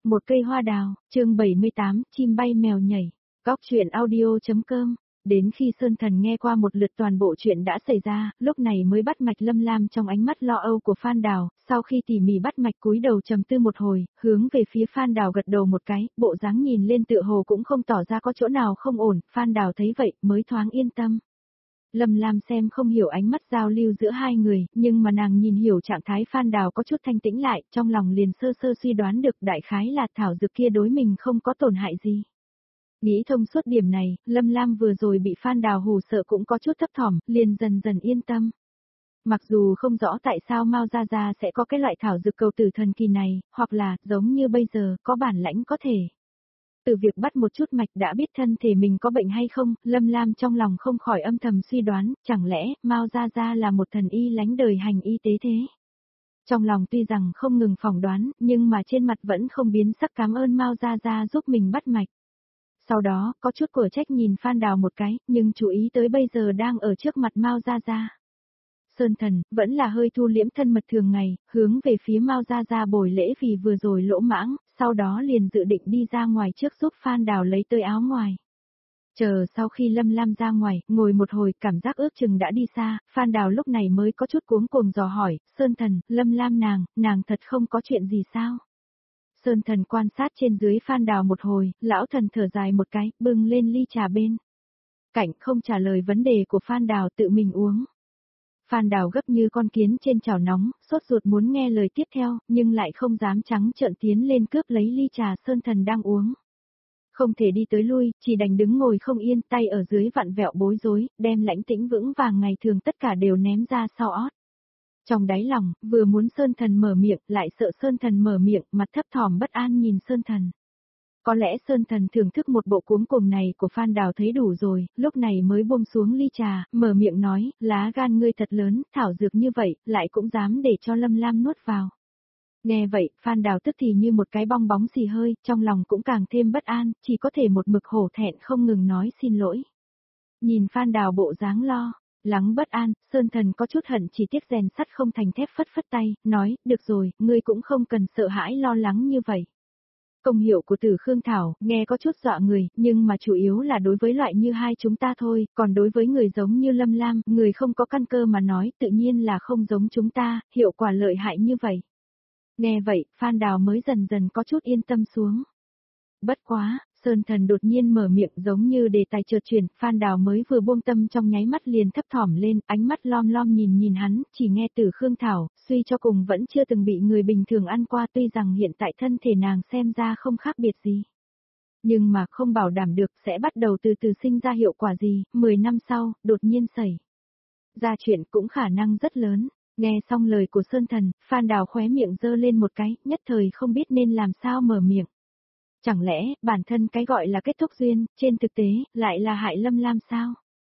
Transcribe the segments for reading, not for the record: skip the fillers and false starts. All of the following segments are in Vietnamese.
Một cây hoa đào, chương 78, chim bay mèo nhảy. Góc truyện audio.com. Đến khi Sơn Thần nghe qua một lượt toàn bộ chuyện đã xảy ra, lúc này mới bắt mạch Lâm Lam trong ánh mắt lo âu của Phan Đào, sau khi tỉ mỉ bắt mạch cúi đầu trầm tư một hồi, hướng về phía Phan Đào gật đầu một cái, bộ dáng nhìn lên tựa hồ cũng không tỏ ra có chỗ nào không ổn, Phan Đào thấy vậy mới thoáng yên tâm. Lâm Lam xem không hiểu ánh mắt giao lưu giữa hai người, nhưng mà nàng nhìn hiểu trạng thái Phan Đào có chút thanh tĩnh lại, trong lòng liền sơ sơ suy đoán được đại khái là thảo dược kia đối mình không có tổn hại gì. Nghĩ thông suốt điểm này, Lâm Lam vừa rồi bị Phan Đào hù sợ cũng có chút thấp thỏm, liền dần dần yên tâm. Mặc dù không rõ tại sao Mao Gia Gia sẽ có cái loại thảo dược cầu tử thần kỳ này, hoặc là, giống như bây giờ, có bản lãnh có thể. Từ việc bắt một chút mạch đã biết thân thể mình có bệnh hay không, Lâm Lam trong lòng không khỏi âm thầm suy đoán, chẳng lẽ Mao Gia Gia là một thần y lánh đời hành y tế thế. Trong lòng tuy rằng không ngừng phỏng đoán, nhưng mà trên mặt vẫn không biến sắc cảm ơn Mao Gia Gia giúp mình bắt mạch. Sau đó, có chút của trách nhìn Phan Đào một cái, nhưng chú ý tới bây giờ đang ở trước mặt Mao Gia Gia. Sơn Thần, vẫn là hơi thu liễm thân mật thường ngày, hướng về phía Mao Gia Gia bồi lễ vì vừa rồi lỗ mãng, sau đó liền dự định đi ra ngoài trước giúp Phan Đào lấy tới áo ngoài. Chờ sau khi Lâm Lam ra ngoài, ngồi một hồi, cảm giác ước chừng đã đi xa, Phan Đào lúc này mới có chút cuống cuồng dò hỏi, Sơn Thần, Lâm Lam nàng thật không có chuyện gì sao? Sơn Thần quan sát trên dưới Phan Đào một hồi, lão thần thở dài một cái, bưng lên ly trà bên cạnh không trả lời vấn đề của Phan Đào tự mình uống. Phan Đào gấp như con kiến trên chảo nóng, sốt ruột muốn nghe lời tiếp theo, nhưng lại không dám trắng trợn tiến lên cướp lấy ly trà Sơn Thần đang uống. Không thể đi tới lui, chỉ đành đứng ngồi không yên, tay ở dưới vặn vẹo bối rối, đem lãnh tĩnh vững vàng ngày thường tất cả đều ném ra sau ót. Trong đáy lòng, vừa muốn Sơn Thần mở miệng, lại sợ Sơn Thần mở miệng, mặt thấp thỏm bất an nhìn Sơn Thần. Có lẽ Sơn Thần thưởng thức một bộ cuống cuồng này của Phan Đào thấy đủ rồi, lúc này mới buông xuống ly trà, mở miệng nói, lá gan ngươi thật lớn, thảo dược như vậy, lại cũng dám để cho Lâm Lam nuốt vào. Nghe vậy, Phan Đào tức thì như một cái bong bóng xì hơi, trong lòng cũng càng thêm bất an, chỉ có thể một mực hổ thẹn không ngừng nói xin lỗi. Nhìn Phan Đào bộ dáng lo lắng bất an, Sơn Thần có chút hận chỉ tiếc rèn sắt không thành thép phất phất tay, nói, được rồi, ngươi cũng không cần sợ hãi lo lắng như vậy. Công hiệu của Tử Khương Thảo, nghe có chút dọa người, nhưng mà chủ yếu là đối với loại như hai chúng ta thôi, còn đối với người giống như Lâm Lam, người không có căn cơ mà nói, tự nhiên là không giống chúng ta, hiệu quả lợi hại như vậy. Nghe vậy, Phan Đào mới dần dần có chút yên tâm xuống. Bất quá, Sơn Thần đột nhiên mở miệng giống như đề tài chợt chuyển, Phan Đào mới vừa buông tâm trong nháy mắt liền thấp thỏm lên, ánh mắt lom lom nhìn hắn, chỉ nghe Tử Khương Thảo, suy cho cùng vẫn chưa từng bị người bình thường ăn qua tuy rằng hiện tại thân thể nàng xem ra không khác biệt gì. Nhưng mà không bảo đảm được sẽ bắt đầu từ từ sinh ra hiệu quả gì, 10 năm sau, đột nhiên xảy ra chuyện cũng khả năng rất lớn. Nghe xong lời của Sơn Thần, Phan Đào khóe miệng giơ lên một cái, nhất thời không biết nên làm sao mở miệng. Chẳng lẽ, bản thân cái gọi là kết thúc duyên, trên thực tế, lại là hại Lâm Lam sao?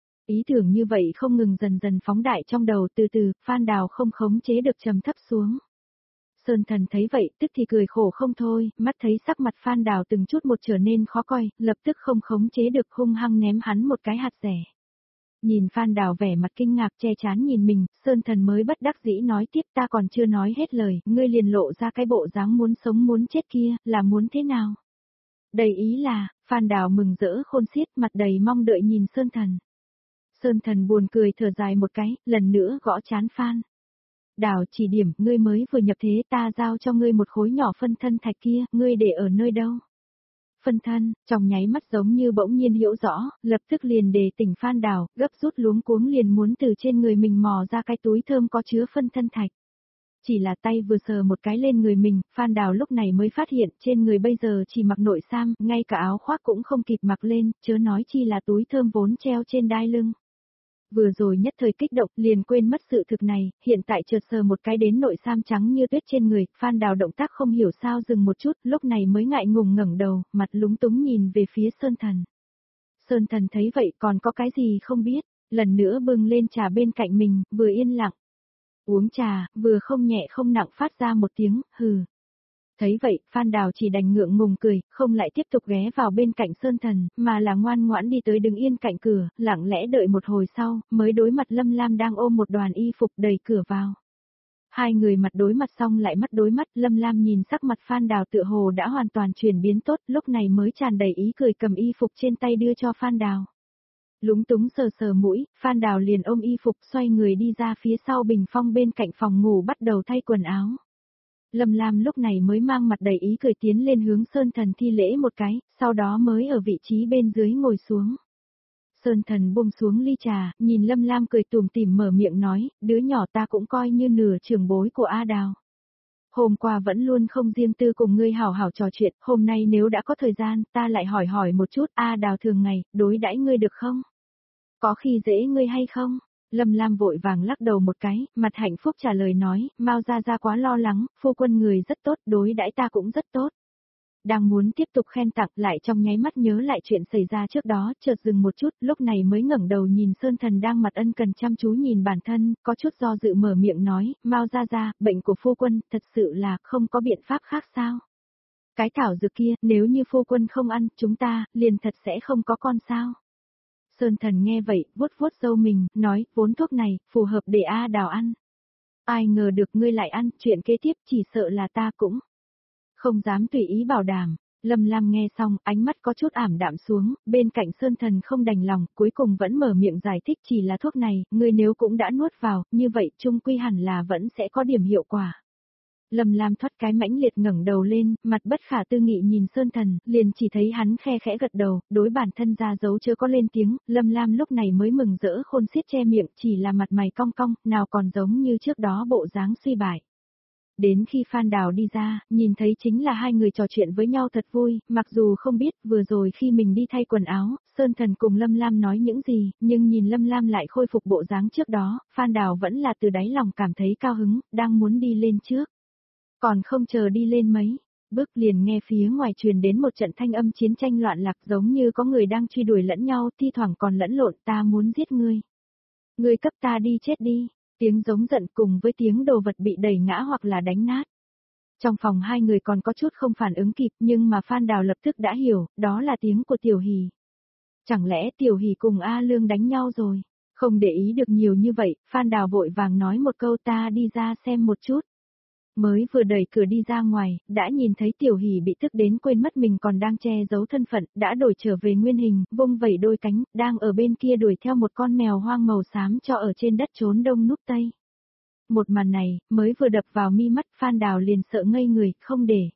Ý tưởng như vậy không ngừng dần dần phóng đại trong đầu từ từ, Phan Đào không khống chế được trầm thấp xuống. Sơn Thần thấy vậy, tức thì cười khổ không thôi, mắt thấy sắc mặt Phan Đào từng chút một trở nên khó coi, lập tức không khống chế được hung hăng ném hắn một cái hạt rẻ. Nhìn Phan Đào vẻ mặt kinh ngạc che chán nhìn mình, Sơn Thần mới bất đắc dĩ nói tiếp ta còn chưa nói hết lời, ngươi liền lộ ra cái bộ dáng muốn sống muốn chết kia, là muốn thế nào? Đầy ý là, Phan Đào mừng rỡ khôn xiết mặt đầy mong đợi nhìn Sơn Thần. Sơn Thần buồn cười thở dài một cái, lần nữa gõ chán Phan Đào chỉ điểm, ngươi mới vừa nhập thế ta giao cho ngươi một khối nhỏ phân thân thạch kia, ngươi để ở nơi đâu? Phân thân, trong nháy mắt giống như bỗng nhiên hiểu rõ, lập tức liền đề tỉnh Phan Đào, gấp rút luống cuống liền muốn từ trên người mình mò ra cái túi thơm có chứa phân thân thạch. Chỉ là tay vừa sờ một cái lên người mình, Phan Đào lúc này mới phát hiện trên người bây giờ chỉ mặc nội sam, ngay cả áo khoác cũng không kịp mặc lên, chớ nói chi là túi thơm vốn treo trên đai lưng. Vừa rồi nhất thời kích động liền quên mất sự thực này, hiện tại chợt sờ một cái đến nội sam trắng như tuyết trên người, Phan Đào động tác không hiểu sao dừng một chút, lúc này mới ngại ngùng ngẩng đầu, mặt lúng túng nhìn về phía Sơn Thần. Sơn Thần thấy vậy còn có cái gì không biết, lần nữa bưng lên trà bên cạnh mình, vừa yên lặng uống trà, vừa không nhẹ không nặng phát ra một tiếng, hừ. Thấy vậy, Phan Đào chỉ đành ngượng ngùng cười, không lại tiếp tục ghé vào bên cạnh Sơn Thần, mà là ngoan ngoãn đi tới đứng yên cạnh cửa, lặng lẽ đợi một hồi sau, mới đối mặt Lâm Lam đang ôm một đoàn y phục đẩy cửa vào. Hai người mặt đối mặt xong lại mắt đối mắt, Lâm Lam nhìn sắc mặt Phan Đào tựa hồ đã hoàn toàn chuyển biến tốt, lúc này mới tràn đầy ý cười cầm y phục trên tay đưa cho Phan Đào. Lúng túng sờ sờ mũi, Phan Đào liền ôm y phục xoay người đi ra phía sau bình phong bên cạnh phòng ngủ bắt đầu thay quần áo. Lâm Lam lúc này mới mang mặt đầy ý cười tiến lên hướng Sơn Thần thi lễ một cái, sau đó mới ở vị trí bên dưới ngồi xuống. Sơn Thần buông xuống ly trà, nhìn Lâm Lam cười tủm tỉm mở miệng nói, đứa nhỏ ta cũng coi như nửa trưởng bối của A Đào. Hôm qua vẫn luôn không riêng tư cùng ngươi hảo hảo trò chuyện, hôm nay nếu đã có thời gian, ta lại hỏi một chút, A Đào thường ngày, đối đãi ngươi được không? Có khi dễ ngươi hay không? Lâm Lam vội vàng lắc đầu một cái, mặt hạnh phúc trả lời nói, Mao gia gia quá lo lắng, phu quân người rất tốt, đối đãi ta cũng rất tốt. Đang muốn tiếp tục khen tặng lại trong nháy mắt nhớ lại chuyện xảy ra trước đó, chợt dừng một chút, lúc này mới ngẩng đầu nhìn Sơn Thần đang mặt ân cần chăm chú nhìn bản thân, có chút do dự mở miệng nói, Mao gia gia, bệnh của phu quân, thật sự là không có biện pháp khác sao? Cái thảo dược kia, nếu như phu quân không ăn, chúng ta, liền thật sẽ không có con sao? Sơn Thần nghe vậy, vuốt vuốt râu mình, nói, vốn thuốc này, phù hợp để A Đào ăn. Ai ngờ được ngươi lại ăn, chuyện kế tiếp chỉ sợ là ta cũng không dám tùy ý bảo đảm. Lâm Lam nghe xong, ánh mắt có chút ảm đạm xuống, bên cạnh Sơn Thần không đành lòng, cuối cùng vẫn mở miệng giải thích chỉ là thuốc này, ngươi nếu cũng đã nuốt vào, như vậy chung quy hẳn là vẫn sẽ có điểm hiệu quả. Lâm Lam thoát cái mãnh liệt ngẩng đầu lên, mặt bất khả tư nghị nhìn Sơn Thần, liền chỉ thấy hắn khe khẽ gật đầu, đối bản thân ra dấu chưa có lên tiếng, Lâm Lam lúc này mới mừng rỡ khôn xiết che miệng, chỉ là mặt mày cong cong, nào còn giống như trước đó bộ dáng suy bại. Đến khi Phan Đào đi ra, nhìn thấy chính là hai người trò chuyện với nhau thật vui, mặc dù không biết vừa rồi khi mình đi thay quần áo, Sơn Thần cùng Lâm Lam nói những gì, nhưng nhìn Lâm Lam lại khôi phục bộ dáng trước đó, Phan Đào vẫn là từ đáy lòng cảm thấy cao hứng, đang muốn đi lên trước. Còn không chờ đi lên mấy bước liền nghe phía ngoài truyền đến một trận thanh âm chiến tranh loạn lạc giống như có người đang truy đuổi lẫn nhau, thi thoảng còn lẫn lộn, ta muốn giết ngươi. Ngươi cấp ta đi chết đi, tiếng giống giận cùng với tiếng đồ vật bị đẩy ngã hoặc là đánh nát. Trong phòng hai người còn có chút không phản ứng kịp nhưng mà Phan Đào lập tức đã hiểu, đó là tiếng của Tiểu Hỷ. Chẳng lẽ Tiểu Hỷ cùng A Lương đánh nhau rồi? Không để ý được nhiều như vậy, Phan Đào vội vàng nói một câu ta đi ra xem một chút. Mới vừa đẩy cửa đi ra ngoài, đã nhìn thấy Tiểu Hỷ bị tức đến quên mất mình còn đang che giấu thân phận, đã đổi trở về nguyên hình, vung vẩy đôi cánh, đang ở bên kia đuổi theo một con mèo hoang màu xám cho ở trên đất trốn đông núp tây. Một màn này, mới vừa đập vào mi mắt, Phan Đào liền sợ ngây người, không để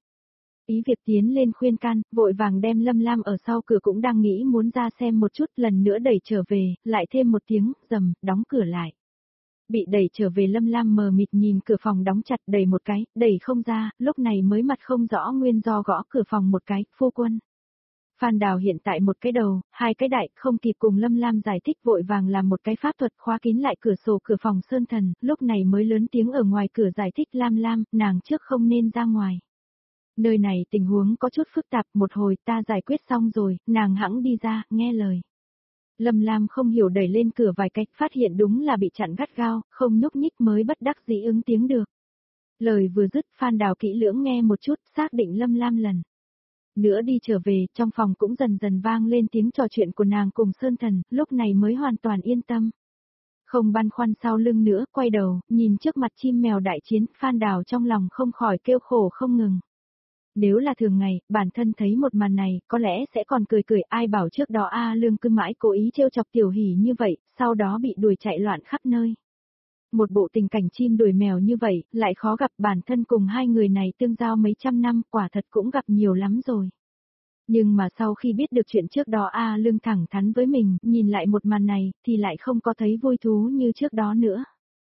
ý việc tiến lên khuyên can, vội vàng đem Lâm Lam ở sau cửa cũng đang nghĩ muốn ra xem một chút, lần nữa đẩy trở về, lại thêm một tiếng, rầm, đóng cửa lại. Bị đẩy trở về Lâm Lam mờ mịt nhìn cửa phòng đóng chặt, đẩy một cái, đẩy không ra, lúc này mới mặt không rõ nguyên do gõ cửa phòng một cái, phu quân. Phan Đào hiện tại một cái đầu, hai cái đại, không kịp cùng Lâm Lam giải thích vội vàng làm một cái pháp thuật khóa kín lại cửa sổ cửa phòng Sơn Thần, lúc này mới lớn tiếng ở ngoài cửa giải thích Lam Lam, nàng trước không nên ra ngoài. Nơi này tình huống có chút phức tạp, một hồi ta giải quyết xong rồi, nàng hẵng đi ra, nghe lời. Lâm Lam không hiểu đẩy lên cửa vài cách, phát hiện đúng là bị chặn gắt gao, không nhúc nhích mới bất đắc dĩ ứng tiếng được. Lời vừa dứt, Phan Đào kỹ lưỡng nghe một chút, xác định Lâm Lam lần nữa đi trở về, trong phòng cũng dần dần vang lên tiếng trò chuyện của nàng cùng Sơn Thần, lúc này mới hoàn toàn yên tâm. Không băn khoăn sau lưng nữa, quay đầu, nhìn trước mặt chim mèo đại chiến, Phan Đào trong lòng không khỏi kêu khổ không ngừng. Nếu là thường ngày, bản thân thấy một màn này, có lẽ sẽ còn cười cười, ai bảo trước đó A Lương cứ mãi cố ý trêu chọc Tiểu Hỷ như vậy, sau đó bị đuổi chạy loạn khắp nơi. Một bộ tình cảnh chim đuổi mèo như vậy, lại khó gặp, bản thân cùng hai người này tương giao mấy trăm năm, quả thật cũng gặp nhiều lắm rồi. Nhưng mà sau khi biết được chuyện trước đó A Lương thẳng thắn với mình, nhìn lại một màn này, thì lại không có thấy vui thú như trước đó nữa.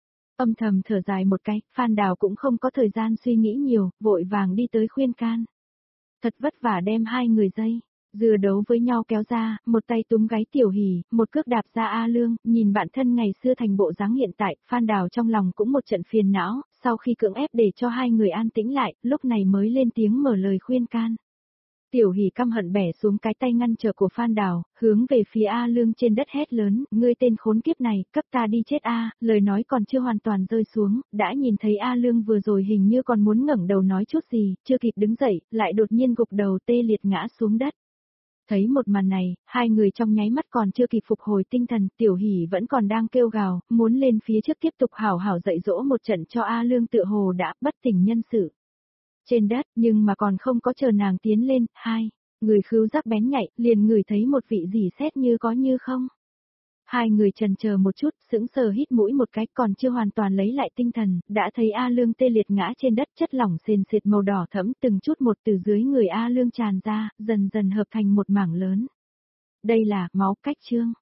Âm thầm thở dài một cái, Phan Đào cũng không có thời gian suy nghĩ nhiều, vội vàng đi tới khuyên can. Thật vất vả đem hai người dây dưa đấu với nhau kéo ra, một tay túm gáy Tiểu Hỷ, một cước đạp ra A Lương, nhìn bạn thân ngày xưa thành bộ dáng hiện tại, Phan Đào trong lòng cũng một trận phiền não, sau khi cưỡng ép để cho hai người an tĩnh lại, lúc này mới lên tiếng mở lời khuyên can. Tiểu Hỷ căm hận bẻ xuống cái tay ngăn trở của Phan Đào, hướng về phía A Lương trên đất hét lớn, ngươi tên khốn kiếp này, cấp ta đi chết a, lời nói còn chưa hoàn toàn rơi xuống, đã nhìn thấy A Lương vừa rồi hình như còn muốn ngẩng đầu nói chút gì, chưa kịp đứng dậy, lại đột nhiên gục đầu tê liệt ngã xuống đất. Thấy một màn này, hai người trong nháy mắt còn chưa kịp phục hồi tinh thần, Tiểu Hỷ vẫn còn đang kêu gào, muốn lên phía trước tiếp tục hảo hảo dạy dỗ một trận cho A Lương tựa hồ đã bất tỉnh nhân sự. Trên đất, nhưng mà còn không có chờ nàng tiến lên, hai người khứu giác bén nhạy, liền ngửi thấy một vị gì xét như có như không. Hai người trần chờ một chút, sững sờ hít mũi một cái, còn chưa hoàn toàn lấy lại tinh thần, đã thấy A Lương tê liệt ngã trên đất, chất lỏng sền sệt màu đỏ thẫm từng chút một từ dưới người A Lương tràn ra, dần dần hợp thành một mảng lớn. Đây là máu cách trương.